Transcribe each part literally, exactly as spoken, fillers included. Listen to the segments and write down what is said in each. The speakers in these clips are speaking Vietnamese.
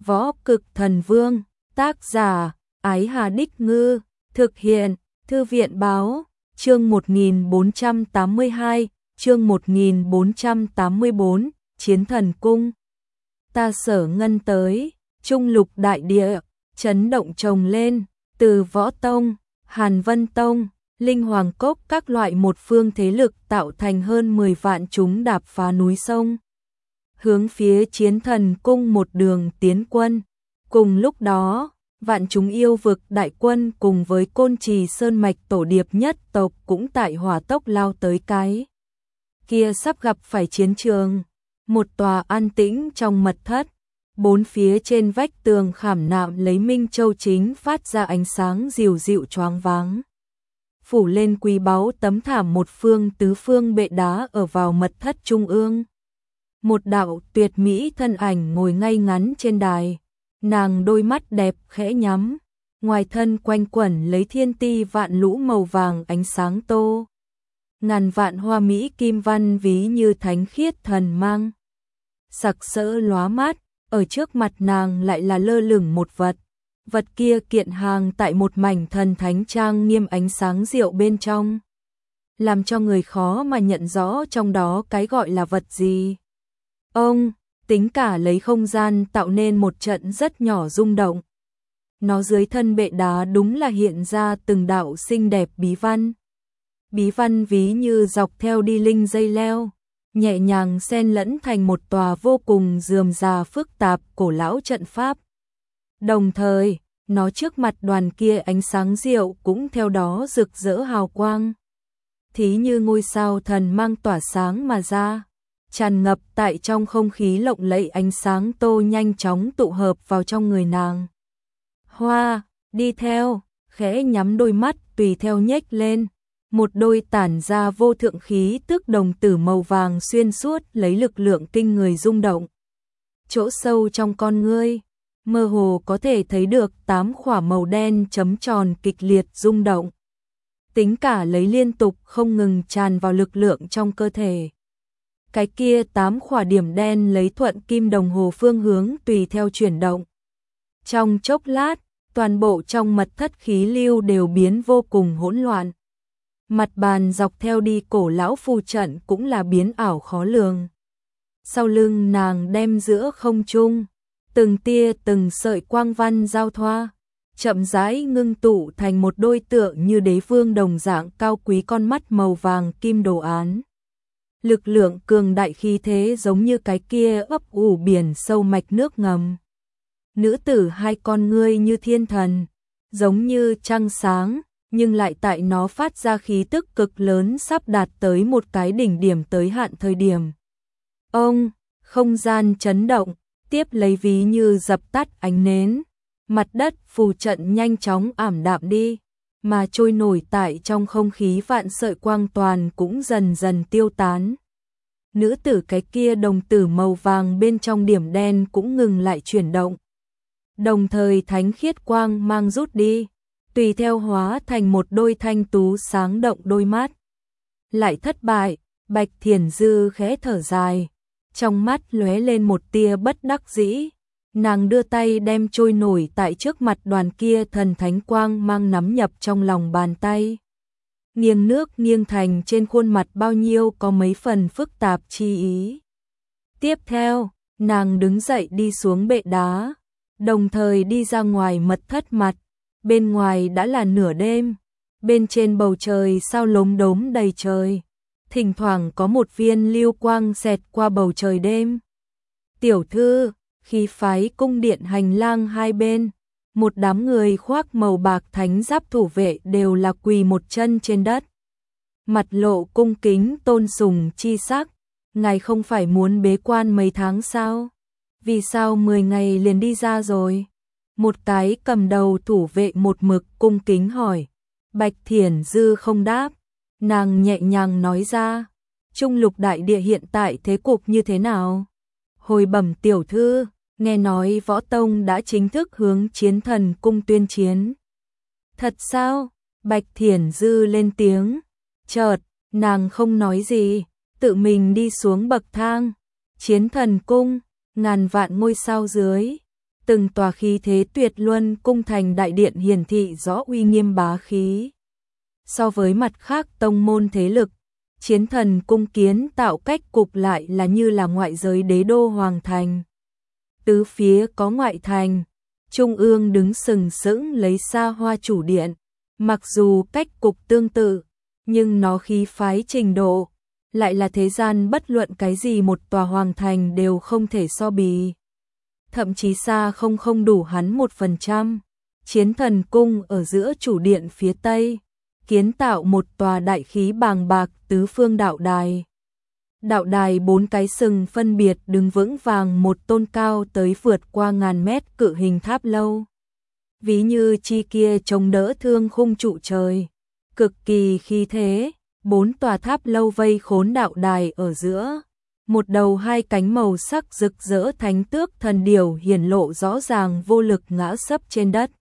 Võ Cực Thần Vương, tác giả, Ái Hà Đích Ngư, thực hiện, Thư viện Báo, chương một nghìn bốn trăm tám mươi hai, chương một nghìn bốn trăm tám mươi bốn, Chiến Thần Cung. Ta Sở Ngân tới, Trung Lục Đại Địa, chấn động trồng lên, từ Võ Tông, Hàn Vân Tông, Linh Hoàng Cốc các loại một phương thế lực tạo thành hơn mười vạn chúng đạp phá núi sông, hướng phía Chiến Thần Cung một đường tiến quân. Cùng lúc đó, vạn chúng yêu vực đại quân cùng với Côn Trì Sơn Mạch tổ điệp nhất tộc cũng tại hỏa tốc lao tới cái kia sắp gặp phải chiến trường. Một tòa an tĩnh trong mật thất, bốn phía trên vách tường khảm nạm lấy Minh Châu chính phát ra ánh sáng dịu dịu choáng váng. Phủ lên quý báu tấm thảm một phương tứ phương bệ đá ở vào mật thất trung ương. Một đạo tuyệt mỹ thân ảnh ngồi ngay ngắn trên đài, nàng đôi mắt đẹp khẽ nhắm, ngoài thân quanh quẩn lấy thiên ti vạn lũ màu vàng ánh sáng tô. Ngàn vạn hoa mỹ kim văn ví như thánh khiết thần mang. Sặc sỡ lóa mắt, ở trước mặt nàng lại là lơ lửng một vật. Vật kia kiện hàng tại một mảnh thần thánh trang nghiêm ánh sáng diệu bên trong, làm cho người khó mà nhận rõ trong đó cái gọi là vật gì. Ông, tính cả lấy không gian tạo nên một trận rất nhỏ rung động. Nó dưới thân bệ đá đúng là hiện ra từng đạo xinh đẹp bí văn. Bí văn ví như dọc theo đi linh dây leo, nhẹ nhàng xen lẫn thành một tòa vô cùng rườm rà phức tạp cổ lão trận pháp. Đồng thời, nó trước mặt đoàn kia ánh sáng diệu cũng theo đó rực rỡ hào quang. Thí như ngôi sao thần mang tỏa sáng mà ra, tràn ngập tại trong không khí lộng lẫy ánh sáng tô nhanh chóng tụ hợp vào trong người nàng. Hoa, đi theo, khẽ nhắm đôi mắt tùy theo nhếch lên. Một đôi tản ra vô thượng khí tức đồng tử màu vàng xuyên suốt lấy lực lượng kinh người rung động. Chỗ sâu trong con ngươi, mơ hồ có thể thấy được tám khỏa màu đen chấm tròn kịch liệt rung động. Tính cả lấy liên tục không ngừng tràn vào lực lượng trong cơ thể. Cái kia tám khỏa điểm đen lấy thuận kim đồng hồ phương hướng tùy theo chuyển động. Trong chốc lát, toàn bộ trong mật thất khí lưu đều biến vô cùng hỗn loạn. Mặt bàn dọc theo đi cổ lão phù trận cũng là biến ảo khó lường. Sau lưng nàng đem giữa không trung, từng tia từng sợi quang văn giao thoa, chậm rãi ngưng tụ thành một đôi tượng như đế vương đồng dạng cao quý con mắt màu vàng kim đồ án. Lực lượng cường đại khí thế giống như cái kia ấp ủ biển sâu mạch nước ngầm. Nữ tử hai con ngươi như thiên thần, giống như trăng sáng, nhưng lại tại nó phát ra khí tức cực lớn sắp đạt tới một cái đỉnh điểm tới hạn thời điểm. Ông, không gian chấn động, tiếp lấy ví như dập tắt ánh nến, mặt đất phù trận nhanh chóng ảm đạm đi, mà trôi nổi tại trong không khí vạn sợi quang toàn cũng dần dần tiêu tán. Nữ tử cái kia đồng tử màu vàng bên trong điểm đen cũng ngừng lại chuyển động. Đồng thời thánh khiết quang mang rút đi, tùy theo hóa thành một đôi thanh tú sáng động đôi mắt. Lại thất bại, Bạch Thiển Dư khẽ thở dài, trong mắt lóe lên một tia bất đắc dĩ. Nàng đưa tay đem trôi nổi tại trước mặt đoàn kia thần thánh quang mang nắm nhập trong lòng bàn tay. Nghiêng nước nghiêng thành trên khuôn mặt bao nhiêu có mấy phần phức tạp chi ý. Tiếp theo, nàng đứng dậy đi xuống bệ đá, đồng thời đi ra ngoài mật thất mặt. Bên ngoài đã là nửa đêm, bên trên bầu trời sao lốm đốm đầy trời, thỉnh thoảng có một viên lưu quang xẹt qua bầu trời đêm. Tiểu thư, khí phái cung điện hành lang hai bên, một đám người khoác màu bạc thánh giáp thủ vệ đều là quỳ một chân trên đất. Mặt lộ cung kính tôn sùng chi sắc, ngài không phải muốn bế quan mấy tháng sao? Vì sao mười ngày liền đi ra rồi? Một cái cầm đầu thủ vệ một mực cung kính hỏi. Bạch Thiển Dư không đáp, nàng nhẹ nhàng nói ra, Trung Lục Đại Địa hiện tại thế cục như thế nào? Hồi bẩm tiểu thư, nghe nói Võ Tông đã chính thức hướng Chiến Thần Cung tuyên chiến. Thật sao? Bạch Thiển Dư lên tiếng, chợt, nàng không nói gì, tự mình đi xuống bậc thang. Chiến Thần Cung, ngàn vạn ngôi sao dưới, từng tòa khí thế tuyệt luân cung thành đại điện hiển thị rõ uy nghiêm bá khí. So với mặt khác tông môn thế lực, Chiến Thần cung kiến tạo cách cục lại là như là ngoại giới đế đô hoàng thành. Tứ phía có ngoại thành, trung ương đứng sừng sững lấy xa hoa chủ điện, mặc dù cách cục tương tự, nhưng nó khí phái trình độ, lại là thế gian bất luận cái gì một tòa hoàng thành đều không thể so bì. Thậm chí xa không không đủ hắn một phần trăm. Chiến Thần cung ở giữa chủ điện phía tây, kiến tạo một tòa đại khí bàng bạc tứ phương đạo đài. Đạo đài bốn cái sừng phân biệt đứng vững vàng một tôn cao tới vượt qua ngàn mét cự hình tháp lâu. Ví như chi kia chống đỡ thương khung trụ trời, cực kỳ khí thế, bốn tòa tháp lâu vây khốn đạo đài ở giữa. Một đầu hai cánh màu sắc rực rỡ thánh tước thần điểu hiển lộ rõ ràng vô lực ngã sấp trên đất.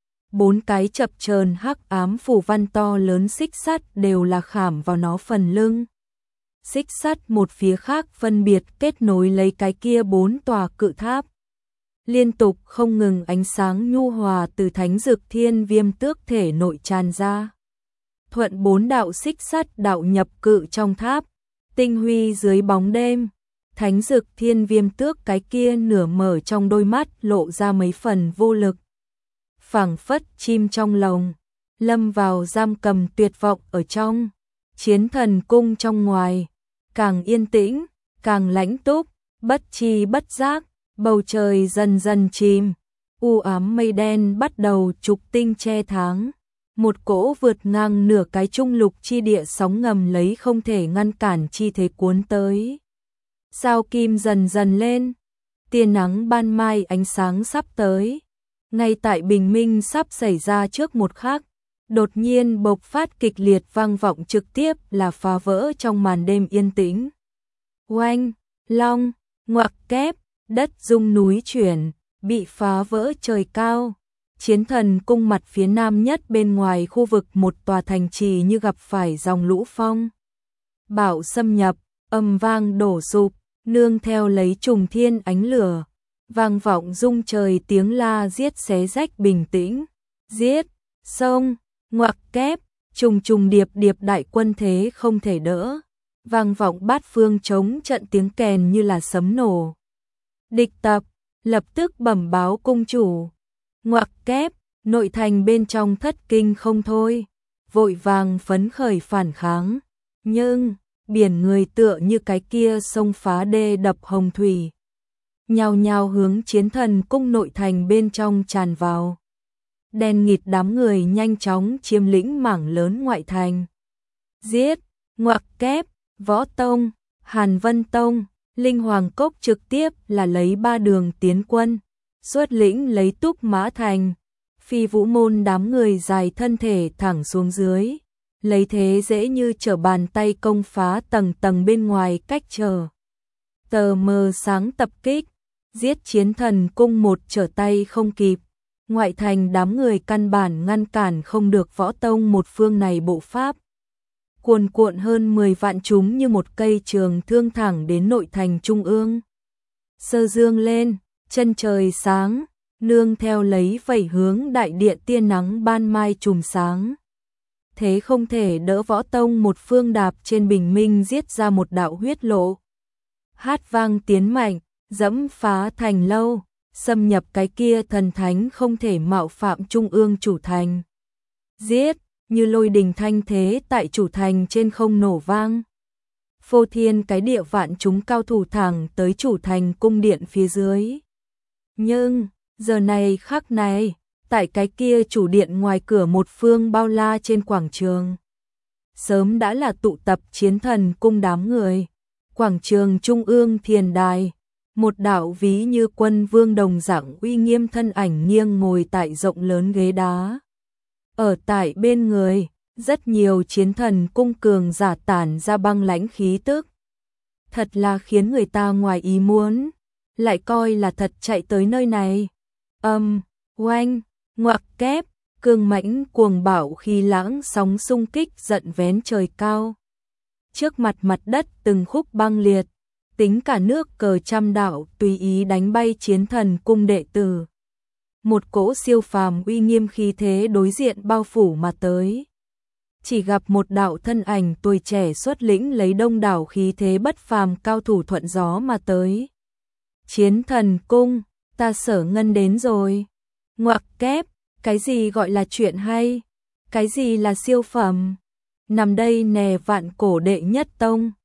Bốn cái chập chờn hắc ám phù văn to lớn xích sắt đều là khảm vào nó phần lưng. Xích sắt một phía khác phân biệt kết nối lấy cái kia bốn tòa cự tháp. Liên tục không ngừng ánh sáng nhu hòa từ thánh dực thiên viêm tước thể nội tràn ra. Thuận bốn đạo xích sắt đạo nhập cự trong tháp, tinh huy dưới bóng đêm. Thánh dực thiên viêm tước cái kia nửa mở trong đôi mắt lộ ra mấy phần vô lực. Phảng phất chim trong lồng, lâm vào giam cầm tuyệt vọng ở trong. Chiến Thần cung trong ngoài, càng yên tĩnh, càng lãnh túc, bất chi bất giác, bầu trời dần dần chìm, u ám mây đen bắt đầu trục tinh che tháng. Một cỗ vượt ngang nửa cái trung lục chi địa sóng ngầm lấy không thể ngăn cản chi thế cuốn tới. Sao kim dần dần lên, tia nắng ban mai ánh sáng sắp tới. Ngay tại bình minh sắp xảy ra trước một khắc, đột nhiên bộc phát kịch liệt vang vọng trực tiếp là phá vỡ trong màn đêm yên tĩnh. Oanh, long, ngoặc kép, đất rung núi chuyển, bị phá vỡ trời cao. Chiến Thần cung mặt phía nam nhất bên ngoài khu vực một tòa thành trì như gặp phải dòng lũ phong bão xâm nhập, âm vang đổ sụp, nương theo lấy trùng thiên ánh lửa, vang vọng rung trời tiếng la giết xé rách bình tĩnh. Giết, sông, ngoặc kép, trùng trùng điệp điệp đại quân thế không thể đỡ, vang vọng bát phương chống trận tiếng kèn như là sấm nổ. Địch tập, lập tức bẩm báo cung chủ. Ngoặc kép, nội thành bên trong thất kinh không thôi, vội vàng phấn khởi phản kháng. Nhưng, biển người tựa như cái kia sông phá đê đập hồng thủy, nhào nhào hướng Chiến Thần cung nội thành bên trong tràn vào. Đen nghịt đám người nhanh chóng chiếm lĩnh mảng lớn ngoại thành. Giết, ngoặc kép, Võ Tông, Hàn Vân Tông, Linh Hoàng Cốc trực tiếp là lấy ba đường tiến quân, xuất lĩnh lấy Túc Mã Thành. Phi Vũ môn đám người dài thân thể thẳng xuống dưới, lấy thế dễ như trở bàn tay công phá tầng tầng bên ngoài cách trở. Tờ mờ sáng tập kích, giết Chiến Thần cung một trở tay không kịp. Ngoại thành đám người căn bản ngăn cản không được Võ Tông một phương này bộ pháp. Cuồn cuộn hơn mười vạn chúng như một cây trường thương thẳng đến nội thành trung ương. Sơ dương lên, chân trời sáng, nương theo lấy vẩy hướng đại điện tia nắng ban mai trùm sáng. Thế không thể đỡ Võ Tông một phương đạp trên bình minh giết ra một đạo huyết lộ. Hát vang tiến mạnh, dẫm phá thành lâu, xâm nhập cái kia thần thánh không thể mạo phạm trung ương chủ thành. Giết, như lôi đình thanh thế tại chủ thành trên không nổ vang. Phô thiên cái địa vạn chúng cao thủ thẳng tới chủ thành cung điện phía dưới. Nhưng, giờ này khắc này, tại cái kia chủ điện ngoài cửa một phương bao la trên quảng trường, sớm đã là tụ tập Chiến Thần cung đám người. Quảng trường trung ương thiền đài, một đạo ví như quân vương đồng dạng uy nghiêm thân ảnh nghiêng ngồi tại rộng lớn ghế đá. Ở tại bên người, rất nhiều Chiến Thần cung cường giả tản ra băng lãnh khí tức. Thật là khiến người ta ngoài ý muốn, lại coi là thật chạy tới nơi này. Âm, oanh, ngoặc kép, cương mãnh cuồng bạo khí lãng sóng xung kích giận vén trời cao. Trước mặt mặt đất từng khúc băng liệt, tính cả nước cờ trăm đạo tùy ý đánh bay chiến thần cung đệ tử. Một cỗ siêu phàm uy nghiêm khí thế đối diện bao phủ mà tới. Chỉ gặp một đạo thân ảnh tuổi trẻ xuất lĩnh lấy đông đảo khí thế bất phàm cao thủ thuận gió mà tới. Chiến thần cung, ta Sở Ngân đến rồi. Ngoặc kép, cái gì gọi là chuyện hay? Cái gì là siêu phẩm? Nằm đây nè vạn cổ đệ nhất tông.